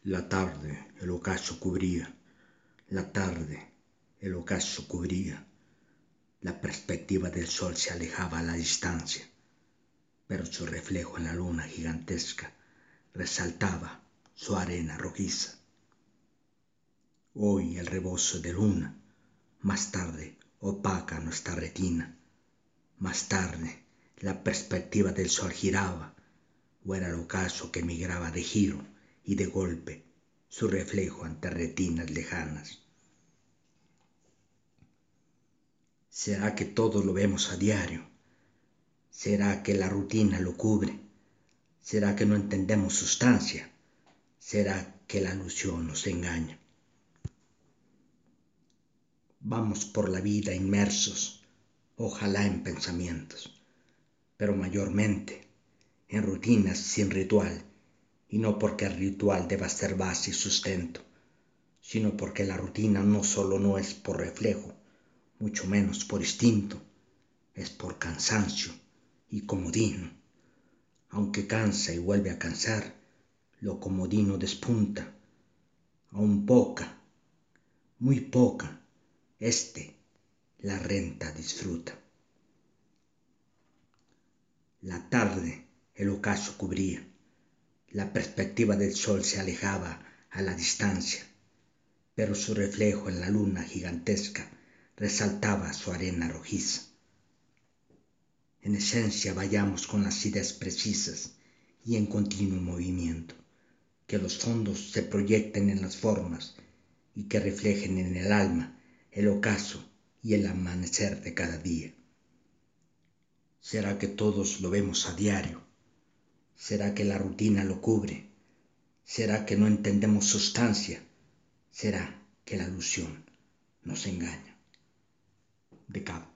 La tarde el ocaso cubría, la tarde el ocaso cubría. La perspectiva del sol se alejaba a la distancia, pero su reflejo en la luna gigantesca resaltaba su arena rojiza. Hoy el rebozo de luna, más tarde opaca nuestra retina. Más tarde la perspectiva del sol giraba, o era el ocaso que migraba de giro y de golpe su reflejo ante retinas lejanas. ¿Será que todo lo vemos a diario? ¿Será que la rutina lo cubre? ¿Será que no entendemos sustancia? ¿Será que la ilusión nos engaña? Vamos por la vida inmersos, ojalá en pensamientos, pero mayormente en rutinas sin ritual, y no porque el ritual deba ser base y sustento, sino porque la rutina no solo no es por reflejo, mucho menos por instinto, es por cansancio y comodino. Aunque cansa y vuelve a cansar, lo comodino despunta, aún poca, muy poca, la renta disfruta. La tarde el ocaso cubría, la perspectiva del sol se alejaba a la distancia, pero su reflejo en la luna gigantesca resaltaba su arena rojiza. En esencia vayamos con las ideas precisas y en continuo movimiento, que los fondos se proyecten en las formas y que reflejen en el alma el ocaso y el amanecer de cada día. ¿Será que todos lo vemos a diario? ¿Será que la rutina lo cubre? ¿Será que no entendemos sustancia? ¿Será que la ilusión nos engaña? De Cabo.